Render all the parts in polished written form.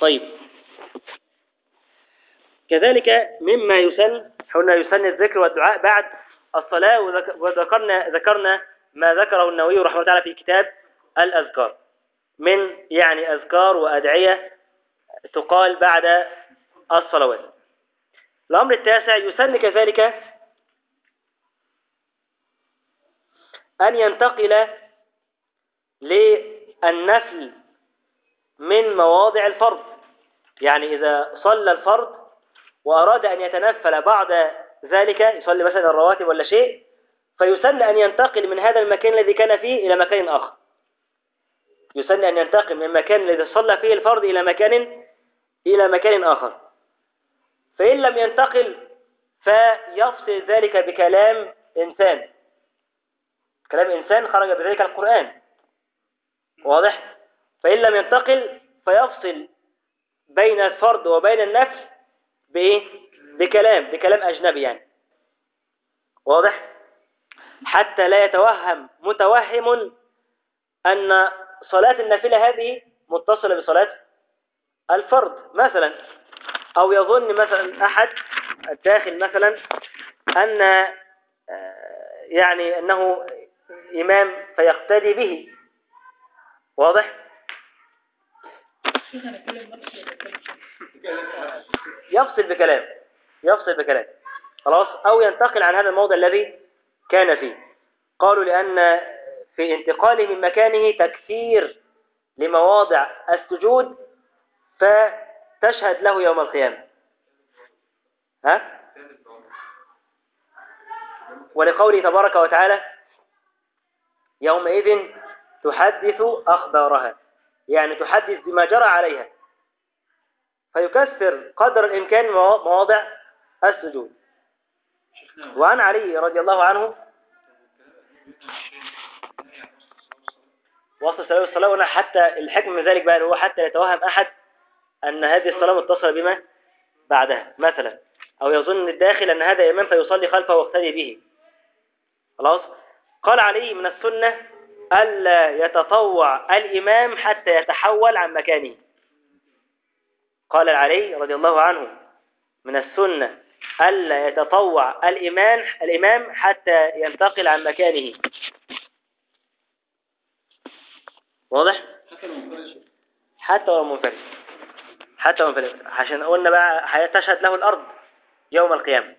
طيب، كذلك مما يسن، قلنا يسن الذكر والدعاء بعد الصلاة، وذكرنا ما ذكره النووي رحمه الله تعالى في كتاب الأذكار من يعني أذكار وأدعية تقال بعد الصلوات. الأمر التاسع، يسن كذلك أن ينتقل للنفل من مواضع الفرض، يعني إذا صلى الفرض وأراد أن يتنفل بعد ذلك، يصلي مثلا الرواتب ولا شيء، فيسن أن ينتقل من هذا المكان الذي كان فيه إلى مكان آخر. يسن أن ينتقل من المكان الذي صلى فيه الفرض إلى مكان آخر. فإن لم ينتقل فيفصل ذلك بكلام إنسان، كلام إنسان خرج بذلك القرآن، واضح؟ فإن لم ينتقل فيفصل بين الفرض وبين النفل بإيه؟ بكلام أجنبي يعني، واضح؟ حتى لا يتوهم متوهم أن صلاة النافلة هذه متصلة بصلاة الفرض مثلا، أو يظن مثلا أحد الداخل مثلا أن يعني أنه إمام فيقتدي به، واضح؟ يفصل بكلام خلاص، أو ينتقل عن هذا الموضع الذي كان فيه. قالوا لأن في انتقاله من مكانه تكثير لمواضع السجود فتشهد له يوم القيامة. ولقوله تبارك وتعالى يومئذ تحدث أخبارها، يعني تحدث بما جرى عليها، فيكثر قدر الإمكان مواضع السجود. وعن علي رضي الله عنه وصل صلاة الصلاة، حتى الحكم من ذلك بقى هو حتى يتوهم أحد أن هذه الصلاة متصلة بما بعدها مثلا، أو يظن الداخل أن هذا إمام فيصلي خلفه واقتدي به. خلاص، قال علي من السنة ألا يتطوع الإمام حتى يتحول عن مكانه. قال علي رضي الله عنه من السنة ألا يتطوع الإمام حتى ينتقل عن مكانه، واضح؟ حتى ولو منفرد عشان قلنا بقى تشهد له الأرض يوم القيامة،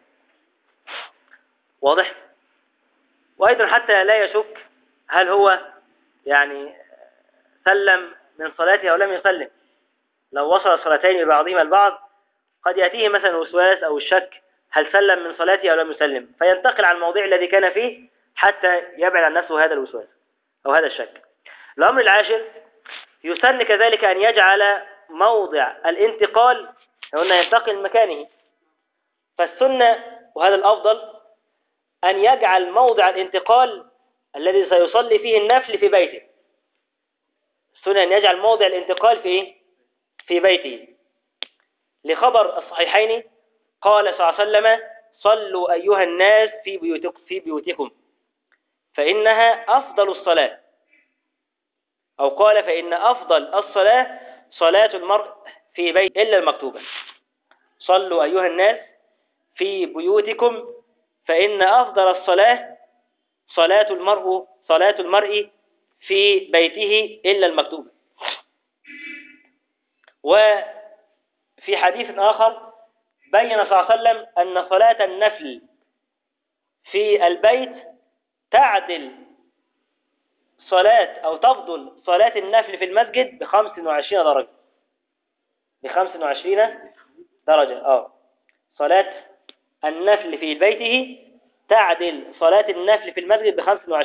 واضح؟ وأيضا حتى لا يشك هل هو يعني سلم من صلاته أو لم يسلم. لو وصل الصلاتين ببعضهما البعض قد يأتيه مثلا الوسواس أو الشك هل سلم من صلاته أو لم يسلم، فينتقل عن الموضع الذي كان فيه حتى يبعد عن نفسه هذا الوسواس أو هذا الشك. الأمر العاشر، يسن كذلك أن يجعل موضع الانتقال، قلنا ينتقل من مكانه، فالسنة وهذا الأفضل أن يجعل موضع الانتقال الذي سيصلي فيه النفل في بيته. السنة أن يجعل موضع الانتقال في بيته، لخبر الصحيحين قال صلى الله عليه وسلم صلوا أيها الناس في بيوتكم فإنها أفضل الصلاة، أو قال فإن أفضل الصلاة صلاة المرء في بيت إلا المكتوبة. صلوا أيها الناس في بيوتكم فإن أفضل الصلاة صلاة المرء في بيته إلا المكتوبة. وفي حديث آخر بين صلى الله عليه وسلم أن صلاة النفل في البيت تعدل صلاة أو تفضل صلاة النفل في المسجد ب25 درجة. ب25 درجة. صلاة النفل في بيته تعدل صلاة النفل في المسجد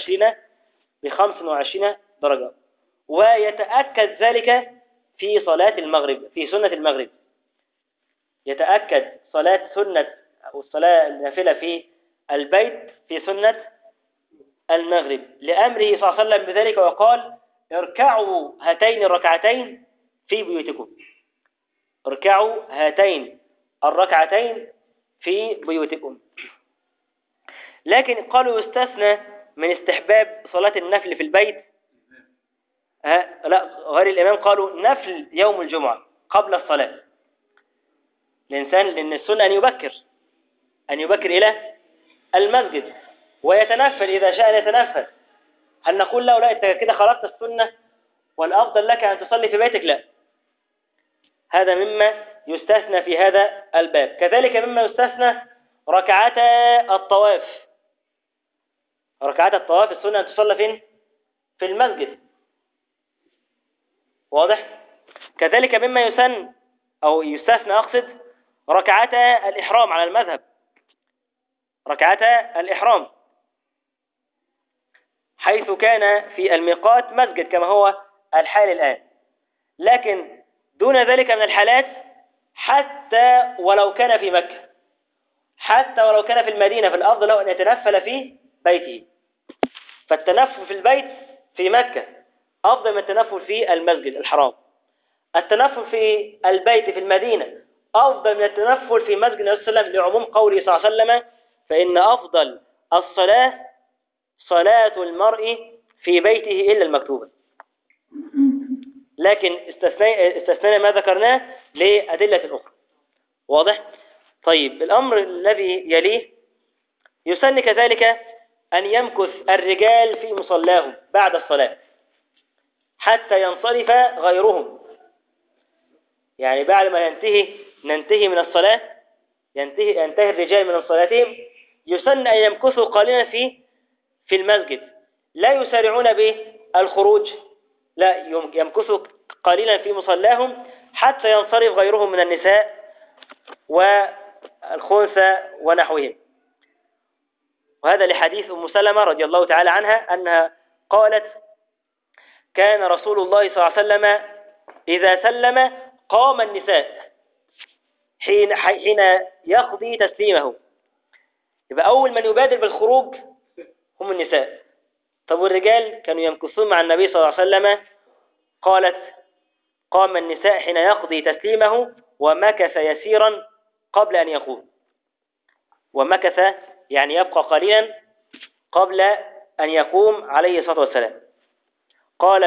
ب25 درجة. ويتأكد ذلك في صلاة المغرب، في سنة المغرب يتأكد سنة أو الصلاة النافلة في البيت في سنة المغرب، لأمره صلى الله عليه وسلم بذلك، وقال اركعوا هاتين الركعتين في بيوتكم. اركعوا هاتين الركعتين في بيوتكم. لكن قالوا يستثنى من استحباب صلاة النفل في البيت لا غير الإمام، قالوا نفل يوم الجمعة، قبل الصلاة. الإنسان لأن السنة أن يبكر إلى المسجد ويتنفل إذا شاء يتنفل. هل نقول له لا أنت كده خرجت السنة والأفضل لك أن تصلي في بيتك؟ لا، هذا مما يستثنى في هذا الباب. كذلك مما يستثنى ركعتا الطواف. ركعات الطواف السنة أن تصلى فين؟ في المسجد، واضح؟ كذلك مما يسن أو يستثنى أقصد ركعتا الإحرام على المذهب، ركعتا الإحرام حيث كان في الميقات مسجد كما هو الحال الآن. لكن دون ذلك من الحالات حتى ولو كان في مكة، حتى ولو كان في المدينة، فالأفضل له أن يتنفل في بيته. فالتنفل في البيت في مكة أفضل من التنفل في المسجد الحرام. التنفل في البيت في المدينة أفضل من التنفل في مسجد النبي صلى الله عليه وسلم لعموم قوله صلى الله عليه وسلم: فإن أفضل الصلاة صلاة المرء في بيته إلا المكتوبة. لكن استثنينا ما ذكرناه لأدلة أخرى، واضح؟ طيب، الأمر الذي يليه يسن كذلك أن يمكث الرجال في مصلاهم بعد الصلاة حتى ينصرف غيرهم. يعني بعد ما ننتهي من الصلاة، ينتهي الرجال من صلاتهم، يسن أن يمكثوا قليلا في المسجد، لا يسارعون بالخروج، لا، يمكثوا قليلا في مصلاهم حتى ينصرف غيرهم من النساء والخنثى ونحوهم. وهذا لحديث أم سلمة رضي الله تعالى عنها أنها قالت: كان رسول الله صلى الله عليه وسلم إذا سلم قام النساء حين يقضي تسليمه. يبقى أول من يبادر بالخروج هم النساء. طب والرجال كانوا يمكثون مع النبي صلى الله عليه وسلم. قالت: قام النساء حين يقضي تسليمه ومكث يسيرا قبل أن يقوم. ومكث يعني يبقى قليلا قبل أن يقوم عليه الصلاة والسلام. قال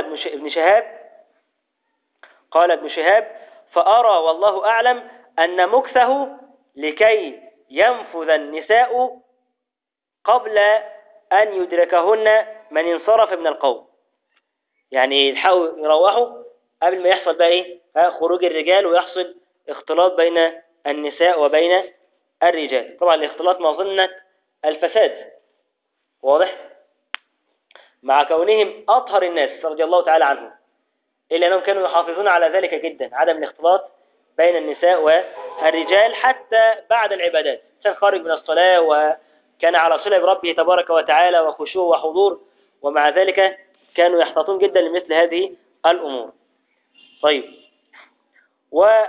ابن شهاب: فأرى والله أعلم أن مكثه لكي ينفذ النساء قبل أن يدركهن من انصرف من القوم. يعني يلحقوا يروحوا قبل ما يحصل بقى خروج الرجال ويحصل اختلاط بين النساء وبين الرجال. طبعا الاختلاط مظنة الفساد، واضح، مع كونهم أطهر الناس رضي الله تعالى عنهم، إلا أنهم كانوا يحافظون على ذلك جدا، عدم الاختلاط بين النساء والرجال حتى بعد العبادات. كان خارج من الصلاة وكان على صلة بربه تبارك وتعالى وخشوع وحضور، ومع ذلك كانوا يحتاطون جدا لمثل هذه الأمور. طيب، وعن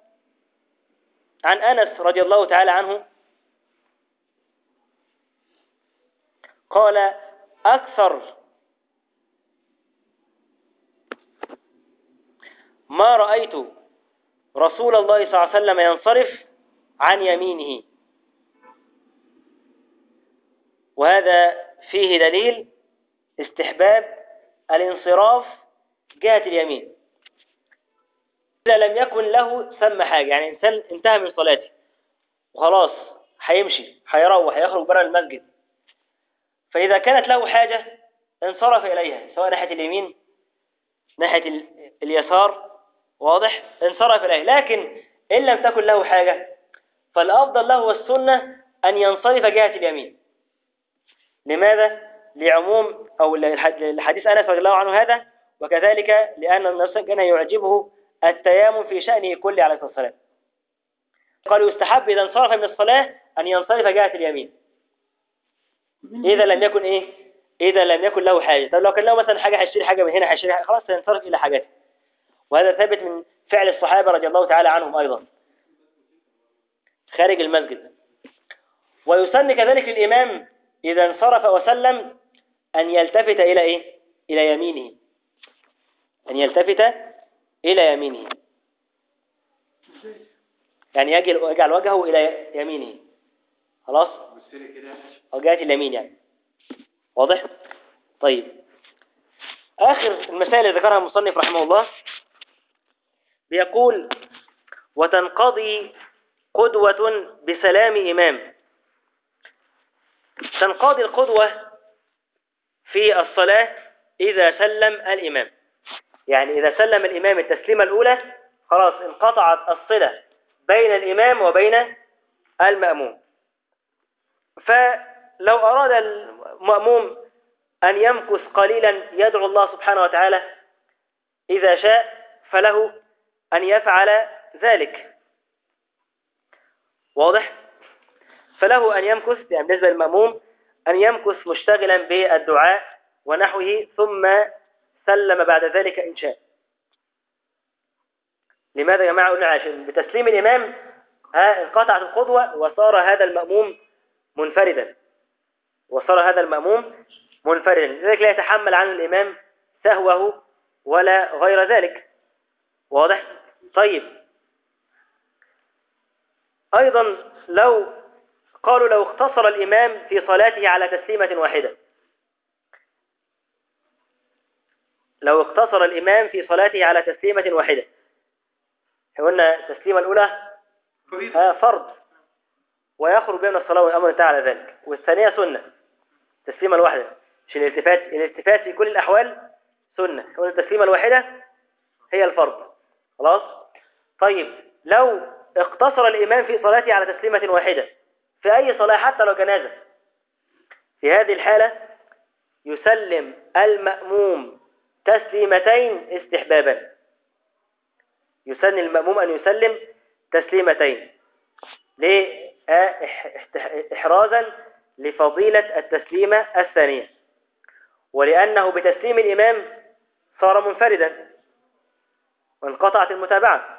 أنس رضي الله تعالى عنه قال: أكثر ما رأيت رسول الله صلى الله عليه وسلم ينصرف عن يمينه. وهذا فيه دليل استحباب الانصراف جهة اليمين إذا لم يكن له ثم حاجة. يعني إنسان انتهى من صلاته وخلاص هيمشي هيروح يخرج برا المسجد، فإذا كانت له حاجة انصرف إليها، سواء ناحية اليمين ناحية اليسار، واضح، انصرف إليه. لكن إن لم تكن له حاجة فالأفضل له والسنة أن ينصرف جهة اليمين. لماذا؟ لعموم أو الحديث أنس رضي الله عنه هذا، وكذلك لأن النبي كان يعجبه التيامن في شأنه كله عليه الصلاة والسلام. قالوا يستحب إذا انصرف من الصلاة أن ينصرف جهة اليمين إذا لم يكن إذا لم يكن له حاجة. طب لو كان له مثلا حاجة هيشتري حاجة من هنا، هيشتري حاجة، خلاص ينصرف إلى حاجته. وهذا ثابت من فعل الصحابة رضي الله تعالى عنهم أيضا خارج المسجد. ويسن كذلك للإمام إذا انصرف وسلم أن يلتفت إلى يمينه، أن يلتفت إلى يمينه، يعني يجعل وجهه إلى يمينه، خلاص، أو جهة اليمين يعني، واضح؟ طيب، آخر المسائل اللي ذكرها المصنف رحمه الله بيقول: وتنقضي قدوة بسلام إمام. تنقضي القدوة في الصلاة إذا سلم الإمام، يعني إذا سلم الإمام التسليمة الأولى خلاص انقطعت الصلة بين الإمام وبين المأموم. فلو أراد المأموم أن يمكث قليلا يدعو الله سبحانه وتعالى إذا شاء فله أن يفعل ذلك، واضح؟ فله أن يمكث، يعني بالنسبة للمأموم أن يمكث مشتغلا بالدعاء ونحوه ثم سلم بعد ذلك إن شاء. لماذا يا جماعة؟ قلنا عشان بتسليم الإمام انقطعت القدوة وصار هذا المأموم منفردا، لذلك لا يتحمل عنه الإمام سهوه ولا غير ذلك، واضح؟ طيب، أيضا لو اقتصر الإمام في صلاته على تسليمة واحدة، قلنا التسليمة الأولى فرض ويخرج بين الصلاة والأمر انتهى على ذلك، والثانية سنة، التسليمة الواحدة، مش الالتفات في كل الأحوال سنة، قلنا التسليمة الواحدة هي الفرض، خلاص؟ طيب، لو اقتصر الإمام في صلاته على تسليمة واحدة في أي صلاة حتى لو جنازة، في هذه الحالة يسلم المأموم تسليمتين استحبابا، يسن المأموم أن يسلم تسليمتين ليه؟ إحرازا لفضيلة التسليمة الثانية، ولأنه بتسليم الإمام صار منفردا وانقطعت المتابعة.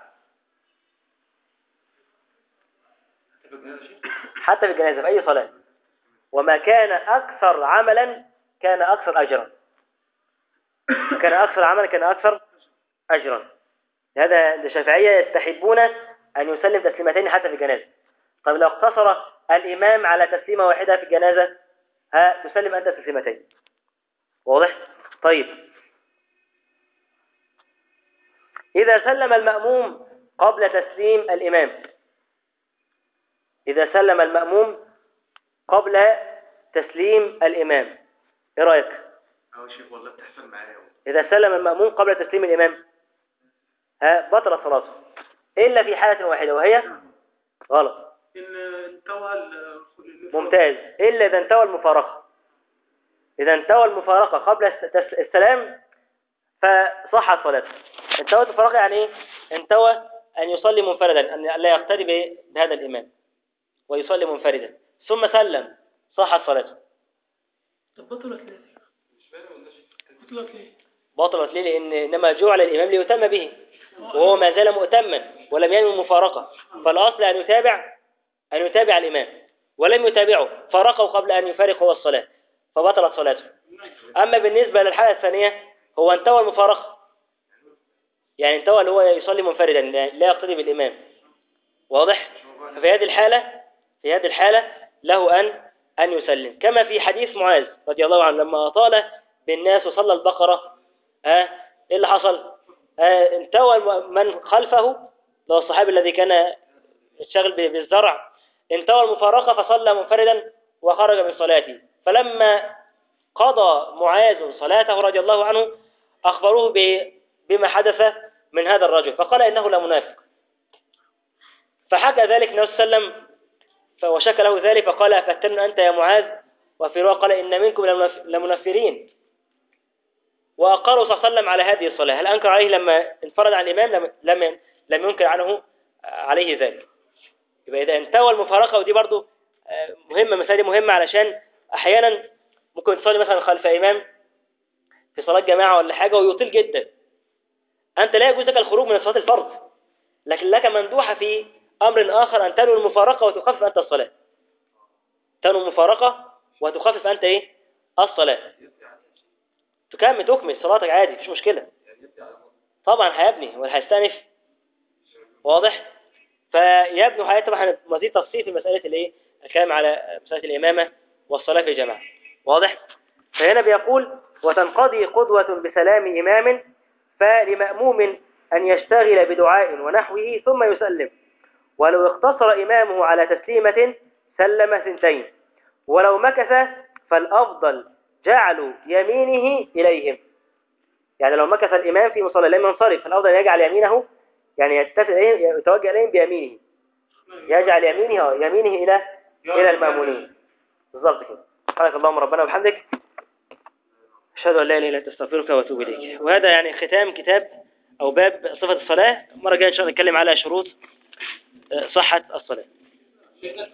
حتى في الجنازة في أي صلاة، وما كان أكثر عملا كان أكثر أجرا، كان أكثر عملا كان أكثر أجرا. هذا الشافعية يستحبون أن يسلم تسليمتين حتى في الجنازة. طيب لو اقتصر الإمام على تسليمة واحدة في الجنازة تسلم أنت تسليمتين، واضح؟ طيب، إذا سلم المأموم قبل تسليم الإمام، إذا سلم المأموم قبل تسليم الإمام، إيه رأيك؟ شيخ والله بتحصل معايا. إذا سلم المأموم قبل تسليم الإمام بطلت صلاته إلا في حالة واحدة وهي غلط. ممتاز، إلا إذا انتوى المفارقة. إذا انتوى المفارقة قبل السلام فصحت صلاته. انتوى المفارقة يعني إيه؟ انتوى أن يصلي منفردا، أن لا يقتدي بهذا الإمام ويصلي منفردا ثم سلم، صحت صلاته. طب بطلت ليه؟ بطلت ليه؟ لأن إنما جعل الإمام ليتم به وهو ما زال مؤتما ولم ينوي المفارقة، فالأصل أن يتابع الإمام، ولم يتابعه، فارقه قبل أن يفارق هو الصلاة فبطلت صلاته. أما بالنسبة للحالة الثانية هو انتوى المفارقة، يعني انتوى اللي هو يصلي منفردا لا يقتدي بالإمام، واضح؟ ففي هذه الحالة له أن يسلم، كما في حديث معاذ رضي الله عنه لما أطال بالناس وصلى البقرة إيه اللي حصل؟ انتوى من خلفه، لو الصحابي الذي كان يشتغل بالزرع، انتوى المفارقة فصلى منفردا وخرج من صلاته. فلما قضى معاذ صلاته رضي الله عنه أخبروه بما حدث من هذا الرجل، فقال إنه لمنافق، فحكى ذلك النبي صلى الله عليه وسلم وشكى له ذلك فقال أفتن أنت يا معاذ، وفي رواية قال إن منكم لمنفرين، وأقروا صلى الله عليه وسلم على هذه الصلاة. هل أنكر عليه لما انفرد عن الإمام؟ لم ينكر عنه عليه ذلك. يبقى إذا انتوى المفارقة، ودي برضو مهمة، مسألة مهمة، علشان أحيانا ممكن تصلي مثلا خلف إمام في صلاة جماعة ولا حاجة ويطيل جدا، أنت لا يجوز لك الخروج من صلاة الفرض، لكن لك مندوحة في أمر آخر أن تنوي المفارقة وتخفف أنت الصلاة، تنوي المفارقة وتخفف أنت الصلاة، تكمل صلاتك عادي مفيش مشكلة. طبعا هيبني ولا هيستأنف، واضح؟ فيبني حياته. طبعا مزيد تفصيل في مسألة الكلام على مسألة الإمامة والصلاة في جماعة، واضح؟ فهنا بيقول وتنقضي قدوة بسلام إمام، فلمأموم أن يشتغل بدعاء ونحوه ثم يسلم، ولو اقتصر إمامه على تسليمة سلم 2، ولو مكث فالأفضل جعل يمينه إليهم. يعني لو مكث الإمام في مصلى لم ينصرف فالأفضل أن يجعل يمينه، يعني يتوجه إليهم بيمينه، يجعل يمينه إلى المأمونين. بالضبط كده. سبحانك اللهم ربنا وبحمدك، أشهد أن لا إله إلا أنت أستغفرك وأتوب إليك. وهذا يعني ختام كتاب أو باب صفة الصلاة. المرة الجاية إن شاء الله نتكلم على شروط صحة الصلاة.